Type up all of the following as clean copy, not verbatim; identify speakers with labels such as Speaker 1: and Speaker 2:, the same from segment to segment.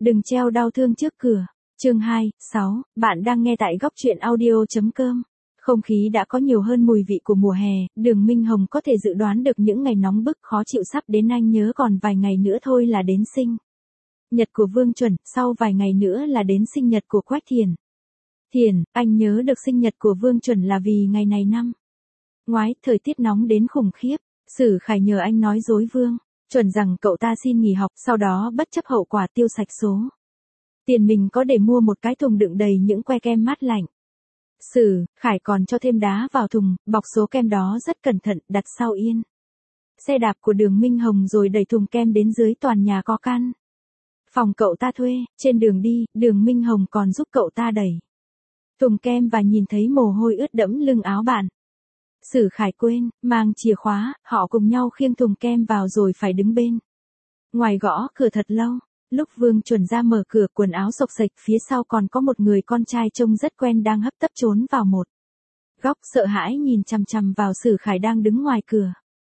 Speaker 1: Đừng treo đau thương trước cửa. Chương 2, 6, bạn đang nghe tại góc truyện audio.com. Không khí đã có nhiều hơn mùi vị của mùa hè, Đường Minh Hồng có thể dự đoán được những ngày nóng bức khó chịu sắp đến. Anh nhớ còn vài ngày nữa thôi là đến sinh nhật của Vương Chuẩn, sau vài ngày nữa là đến sinh nhật của Quách Thiền. Thiền, anh nhớ được sinh nhật của Vương Chuẩn là vì ngày này năm ngoái, thời tiết nóng đến khủng khiếp. Sử Khải nhờ anh nói dối Vương Chuẩn rằng cậu ta xin nghỉ học, sau đó bất chấp hậu quả tiêu sạch số tiền mình có để mua một cái thùng đựng đầy những que kem mát lạnh. Sử Khải còn cho thêm đá vào thùng, bọc số kem đó rất cẩn thận, đặt sau yên xe đạp của Đường Minh Hồng rồi đẩy thùng kem đến dưới tòa nhà có căn phòng cậu ta thuê. Trên đường đi, Đường Minh Hồng còn giúp cậu ta đẩy thùng kem và nhìn thấy mồ hôi ướt đẫm lưng áo bạn. Sử Khải quên mang chìa khóa, họ cùng nhau khiêng thùng kem vào rồi phải đứng bên ngoài gõ cửa thật lâu. Lúc Vương Chuẩn ra mở cửa, quần áo xộc xệch, phía sau còn có một người con trai trông rất quen đang hấp tấp trốn vào một góc, sợ hãi nhìn chằm chằm vào Sử Khải đang đứng ngoài cửa.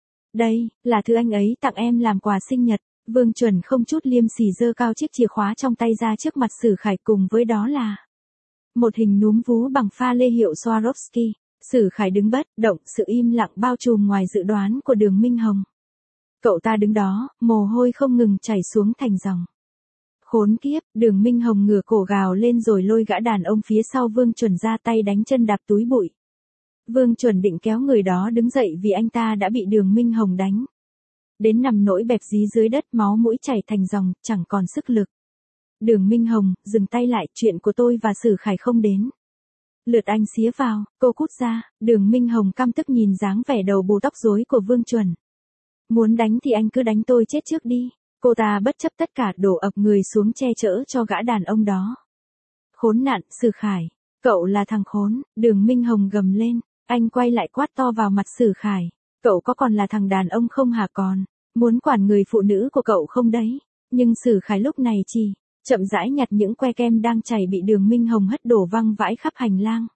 Speaker 1: Đây là thứ anh ấy tặng em làm quà sinh nhật. Vương Chuẩn không chút liêm sỉ giơ cao chiếc chìa khóa trong tay ra trước mặt Sử Khải, cùng với đó là một hình núm vú bằng pha lê hiệu Swarovski. Sử Khải đứng bất động, sự im lặng bao trùm ngoài dự đoán của Đường Minh Hồng. Cậu ta đứng đó, mồ hôi không ngừng chảy xuống thành dòng. Khốn kiếp, Đường Minh Hồng ngửa cổ gào lên rồi lôi gã đàn ông phía sau Vương Chuẩn ra tay đánh chân đạp túi bụi. Vương Chuẩn định kéo người đó đứng dậy vì anh ta đã bị Đường Minh Hồng đánh đến nằm nỗi bẹp dí dưới đất, máu mũi chảy thành dòng, chẳng còn sức lực. Đường Minh Hồng, dừng tay lại, chuyện của tôi và Sử Khải không đến lượt anh xía vào. Cô cút ra. Đường Minh Hồng căm tức nhìn dáng vẻ đầu bù tóc rối của Vương Chuẩn. Muốn đánh thì anh cứ đánh tôi chết trước đi. Cô ta bất chấp tất cả đổ ập người xuống che chở cho gã đàn ông đó. Khốn nạn, Sử Khải. Cậu là thằng khốn. Đường Minh Hồng gầm lên. Anh quay lại quát to vào mặt Sử Khải. Cậu có còn là thằng đàn ông không hả con? Muốn quản người phụ nữ của cậu không đấy? Nhưng Sử Khải lúc này chỉ chậm rãi nhặt những que kem đang chảy bị Đường Minh Hồng hất đổ văng vãi khắp hành lang.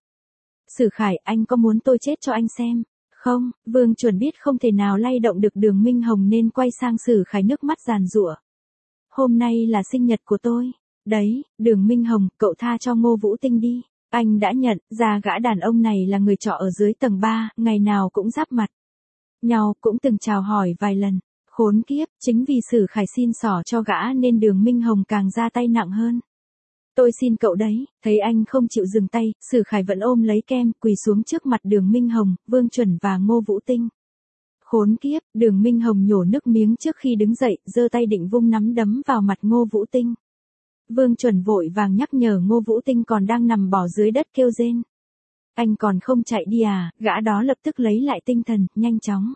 Speaker 1: Sử Khải, anh có muốn tôi chết cho anh xem không? Vương Chuẩn biết không thể nào lay động được Đường Minh Hồng nên quay sang Sử Khải, nước mắt giàn giụa. Hôm nay là sinh nhật của tôi. Đấy, Đường Minh Hồng, cậu tha cho Ngô Vũ Tinh đi. Anh đã nhận ra gã đàn ông này là người trọ ở dưới tầng 3, ngày nào cũng giáp mặt nhau, cũng từng chào hỏi vài lần. Khốn kiếp, chính vì Sử Khải xin xỏ cho gã nên Đường Minh Hồng càng ra tay nặng hơn. Tôi xin cậu đấy. Thấy anh không chịu dừng tay, Sử Khải vẫn ôm lấy kem, quỳ xuống trước mặt Đường Minh Hồng, Vương Chuẩn và Ngô Vũ Tinh. Khốn kiếp, Đường Minh Hồng nhổ nước miếng trước khi đứng dậy, giơ tay định vung nắm đấm vào mặt Ngô Vũ Tinh. Vương Chuẩn vội vàng nhắc nhở Ngô Vũ Tinh còn đang nằm bò dưới đất kêu rên. Anh còn không chạy đi à? Gã đó lập tức lấy lại tinh thần, nhanh chóng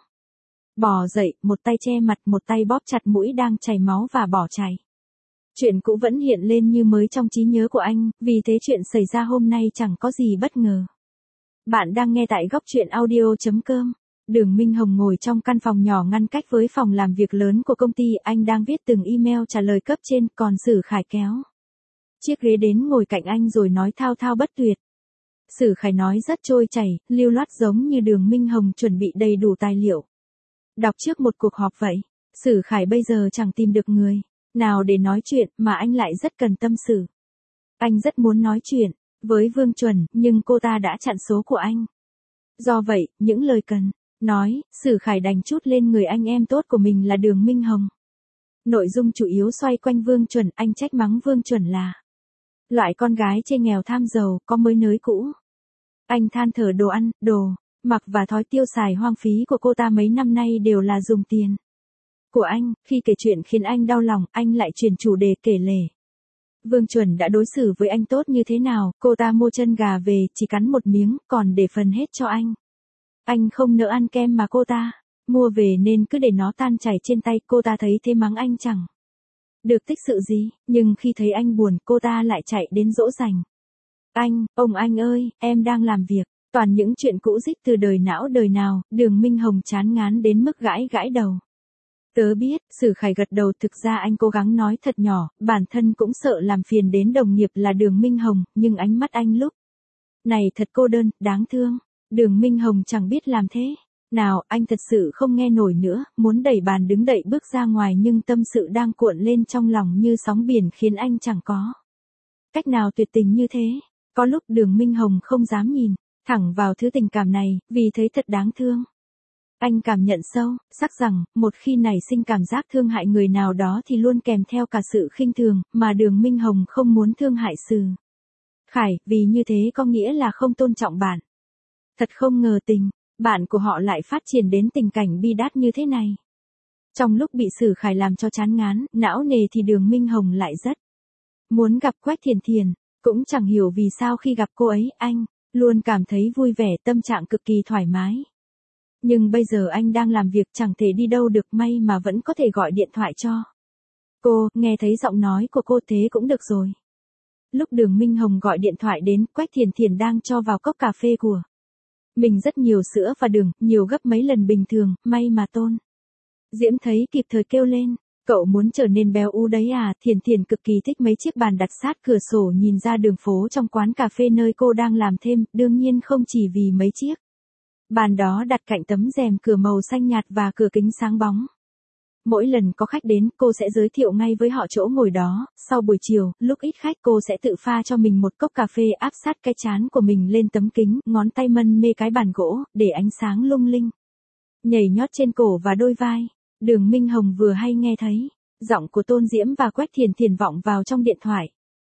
Speaker 1: bò dậy, một tay che mặt, một tay bóp chặt mũi đang chảy máu và bỏ chạy. Chuyện cũ vẫn hiện lên như mới trong trí nhớ của anh, vì thế chuyện xảy ra hôm nay chẳng có gì bất ngờ. Bạn đang nghe tại góc truyện audio.com. Đường Minh Hồng ngồi trong căn phòng nhỏ ngăn cách với phòng làm việc lớn của công ty, anh đang viết từng email trả lời cấp trên, còn Sử Khải kéo chiếc ghế đến ngồi cạnh anh rồi nói thao thao bất tuyệt. Sử Khải nói rất trôi chảy, lưu loát giống như Đường Minh Hồng chuẩn bị đầy đủ tài liệu đọc trước một cuộc họp vậy. Sử Khải bây giờ chẳng tìm được người nào để nói chuyện, mà anh lại rất cần tâm sự. Anh rất muốn nói chuyện với Vương Chuẩn, nhưng cô ta đã chặn số của anh. Do vậy, những lời cần nói, Sử Khải đành trút lên người anh em tốt của mình là Đường Minh Hồng. Nội dung chủ yếu xoay quanh Vương Chuẩn, anh trách mắng Vương Chuẩn là loại con gái chê nghèo tham giàu, có mới nới cũ. Anh than thở đồ ăn, đồ mặc và thói tiêu xài hoang phí của cô ta mấy năm nay đều là dùng tiền của anh. Khi kể chuyện khiến anh đau lòng, anh lại chuyển chủ đề kể lể Vương Chuẩn đã đối xử với anh tốt như thế nào. Cô ta mua chân gà về, chỉ cắn một miếng, còn để phần hết cho anh. Anh không nỡ ăn kem mà cô ta mua về nên cứ để nó tan chảy trên tay. Cô ta thấy thế mắng anh chẳng được tích sự gì, nhưng khi thấy anh buồn, cô ta lại chạy đến dỗ dành anh. Ông anh ơi, em đang làm việc. Toàn những chuyện cũ rích từ đời não đời nào. Đường Minh Hồng chán ngán đến mức gãi gãi đầu. Tớ biết. Sử Khải gật đầu, thực ra anh cố gắng nói thật nhỏ, bản thân cũng sợ làm phiền đến đồng nghiệp là Đường Minh Hồng, nhưng ánh mắt anh lúc này thật cô đơn, đáng thương. Đường Minh Hồng chẳng biết làm thế Nào, anh thật sự không nghe nổi nữa, muốn đẩy bàn đứng dậy bước ra ngoài nhưng tâm sự đang cuộn lên trong lòng như sóng biển khiến anh chẳng có cách nào tuyệt tình như thế. Có lúc Đường Minh Hồng không dám nhìn thẳng vào thứ tình cảm này, vì thấy thật đáng thương. Anh cảm nhận sâu, sắc rằng, một khi nảy sinh cảm giác thương hại người nào đó thì luôn kèm theo cả sự khinh thường, mà Đường Minh Hồng không muốn thương hại Sử Khải, vì như thế có nghĩa là không tôn trọng bạn. Thật không ngờ bạn của họ lại phát triển đến tình cảnh bi đát như thế này. Trong lúc bị Sử Khải làm cho chán ngán, não nề thì Đường Minh Hồng lại rất muốn gặp Quách Thiền Thiền, cũng chẳng hiểu vì sao khi gặp cô ấy, anh luôn cảm thấy vui vẻ, tâm trạng cực kỳ thoải mái. Nhưng bây giờ anh đang làm việc chẳng thể đi đâu được, may mà vẫn có thể gọi điện thoại cho cô, nghe thấy giọng nói của cô thế cũng được rồi. Lúc Đường Minh Hồng gọi điện thoại đến, Quách Thiền Thiền đang cho vào cốc cà phê của mình rất nhiều sữa và đường, nhiều gấp mấy lần bình thường, may mà Tôn Diễm thấy kịp thời kêu lên. Cậu muốn trở nên béo ú đấy à? Thiền Thiền cực kỳ thích mấy chiếc bàn đặt sát cửa sổ nhìn ra đường phố trong quán cà phê nơi cô đang làm thêm, đương nhiên không chỉ vì mấy chiếc bàn đó đặt cạnh tấm rèm cửa màu xanh nhạt và cửa kính sáng bóng. Mỗi lần có khách đến, cô sẽ giới thiệu ngay với họ chỗ ngồi đó, sau buổi chiều, lúc ít khách cô sẽ tự pha cho mình một cốc cà phê áp sát cái trán của mình lên tấm kính, ngón tay mân mê cái bàn gỗ, để ánh sáng lung linh nhảy nhót trên cổ và đôi vai. Đường Minh Hồng vừa hay nghe thấy giọng của Tôn Diễm và Quách Thiền Thiền vọng vào trong điện thoại.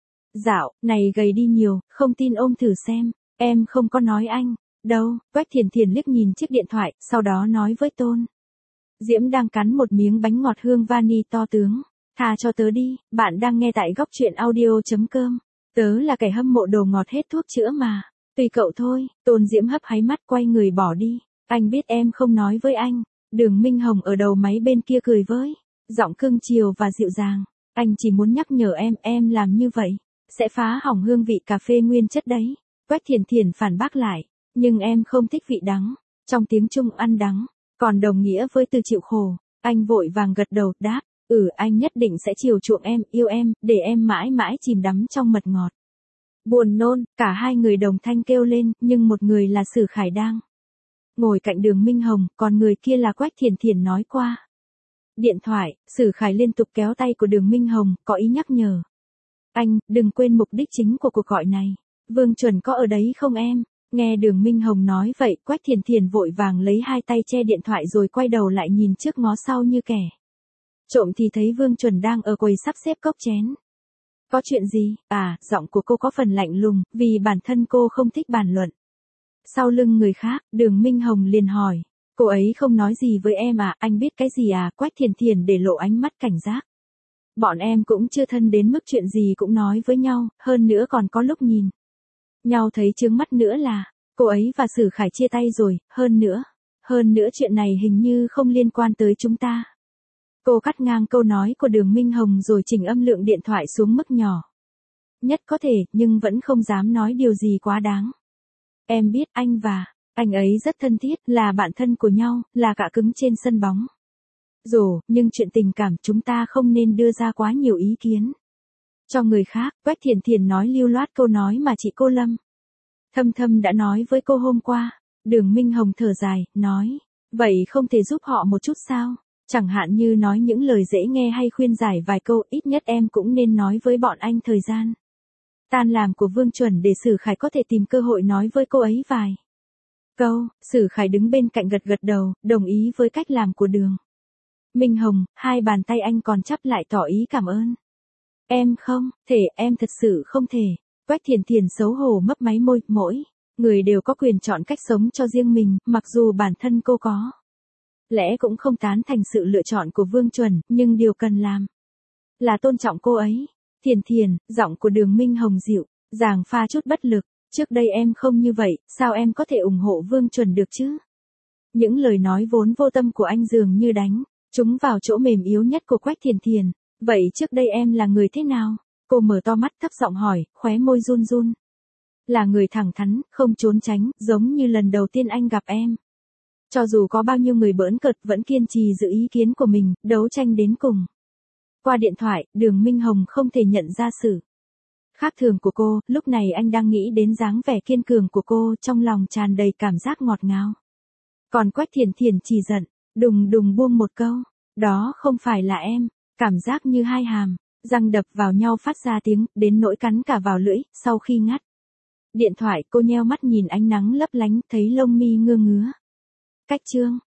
Speaker 1: Dạo này gầy đi nhiều, không tin ôm thử xem, em không có nói anh đâu. Quách Thiền Thiền liếc nhìn chiếc điện thoại, sau đó nói với Tôn Diễm đang cắn một miếng bánh ngọt hương vani to tướng. Tha cho tớ đi, bạn đang nghe tại góc truyện audio.com. Tớ là kẻ hâm mộ đồ ngọt hết thuốc chữa mà. Tùy cậu thôi. Tôn Diễm hấp háy mắt quay người bỏ đi. Anh biết em không nói với anh. Đường Minh Hồng ở đầu máy bên kia cười với giọng cưng chiều và dịu dàng. Anh chỉ muốn nhắc nhở em làm như vậy sẽ phá hỏng hương vị cà phê nguyên chất đấy. Quách Thiền Thiền phản bác lại. Nhưng em không thích vị đắng. Trong tiếng Trung ăn đắng còn đồng nghĩa với từ chịu khổ. Anh vội vàng gật đầu, đáp, anh nhất định sẽ chiều chuộng em, yêu em, để em mãi mãi chìm đắm trong mật ngọt. Buồn nôn, cả hai người đồng thanh kêu lên, nhưng một người là Sử Khải đang ngồi cạnh Đường Minh Hồng, còn người kia là Quách Thiền Thiền nói qua điện thoại. Sử Khải liên tục kéo tay của Đường Minh Hồng, có ý nhắc nhở. Anh, đừng quên mục đích chính của cuộc gọi này. Vương Chuẩn có ở đấy không em? Nghe Đường Minh Hồng nói vậy, Quách Thiền Thiền vội vàng lấy hai tay che điện thoại rồi quay đầu lại nhìn trước ngó sau như kẻ trộm thì thấy Vương Chuẩn đang ở quầy sắp xếp cốc chén. Có chuyện gì? À, giọng của cô có phần lạnh lùng, vì bản thân cô không thích bàn luận sau lưng người khác. Đường Minh Hồng liền hỏi, cô ấy không nói gì với em à? Anh biết cái gì à? Quách Thiền Thiền để lộ ánh mắt cảnh giác. Bọn em cũng chưa thân đến mức chuyện gì cũng nói với nhau, hơn nữa còn có lúc nhìn nhau thấy chướng mắt nữa là, cô ấy và Sử Khải chia tay rồi, hơn nữa chuyện này hình như không liên quan tới chúng ta. Cô cắt ngang câu nói của Đường Minh Hồng rồi chỉnh âm lượng điện thoại xuống mức nhỏ nhất có thể, nhưng vẫn không dám nói điều gì quá đáng. Em biết anh và anh ấy rất thân thiết, là bạn thân của nhau, là cạ cứng trên sân bóng rổ, nhưng chuyện tình cảm chúng ta không nên đưa ra quá nhiều ý kiến cho người khác. Quách Thiền Thiền nói lưu loát câu nói mà chị cô Lâm Thâm Thâm đã nói với cô hôm qua. Đường Minh Hồng thở dài, nói, vậy không thể giúp họ một chút sao? Chẳng hạn như nói những lời dễ nghe hay khuyên giải vài câu, ít nhất em cũng nên nói với bọn anh thời gian tan làm của Vương Chuẩn để Sử Khải có thể tìm cơ hội nói với cô ấy vài câu. Sử Khải đứng bên cạnh gật gật đầu, đồng ý với cách làm của Đường Minh Hồng, hai bàn tay anh còn chắp lại tỏ ý cảm ơn. Em không thể, em thật sự không thể. Quách Thiền Thiền xấu hổ mấp máy môi, mỗi người đều có quyền chọn cách sống cho riêng mình, mặc dù bản thân cô có lẽ cũng không tán thành sự lựa chọn của Vương Chuẩn, nhưng điều cần làm là tôn trọng cô ấy. Thiền Thiền, giọng của Đường Minh Hồng dịu dàng pha chút bất lực, trước đây em không như vậy, sao em có thể ủng hộ Vương Chuẩn được chứ? Những lời nói vốn vô tâm của anh dường như đánh trúng vào chỗ mềm yếu nhất của Quách Thiền Thiền. Vậy trước đây em là người thế nào? Cô mở to mắt thấp giọng hỏi, khóe môi run run. Là người thẳng thắn, không trốn tránh, giống như lần đầu tiên anh gặp em. Cho dù có bao nhiêu người bỡn cợt vẫn kiên trì giữ ý kiến của mình, đấu tranh đến cùng. Qua điện thoại, Đường Minh Hồng không thể nhận ra sự khác thường của cô, lúc này anh đang nghĩ đến dáng vẻ kiên cường của cô, trong lòng tràn đầy cảm giác ngọt ngào. Còn Quách Thiển Thiển chỉ giận, đùng đùng buông một câu. Đó không phải là em. Cảm giác như hai hàm, răng đập vào nhau phát ra tiếng, đến nỗi cắn cả vào lưỡi, sau khi ngắt điện thoại cô nheo mắt nhìn ánh nắng lấp lánh, thấy lông mi ngưa ngứa. Cách chương.